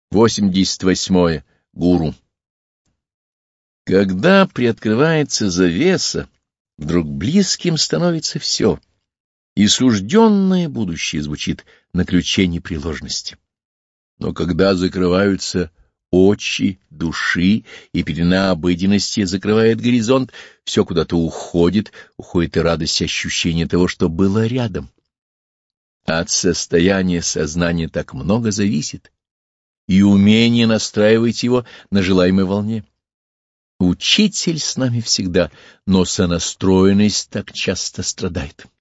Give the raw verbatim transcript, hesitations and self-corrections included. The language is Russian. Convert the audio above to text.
восемьдесят восьмое. Гуру. Когда приоткрывается завеса, вдруг близким становится все, и сужденное будущее звучит на ключе непреложности. Но когда закрываются очи души, и пелена обыденности закрывает горизонт, все куда-то уходит, уходит и радость ощущения того, что было рядом. От состояния сознания так много зависит, и умение настраивать его на желаемой волне. Учитель с нами всегда, но сонастроенность так часто страдает.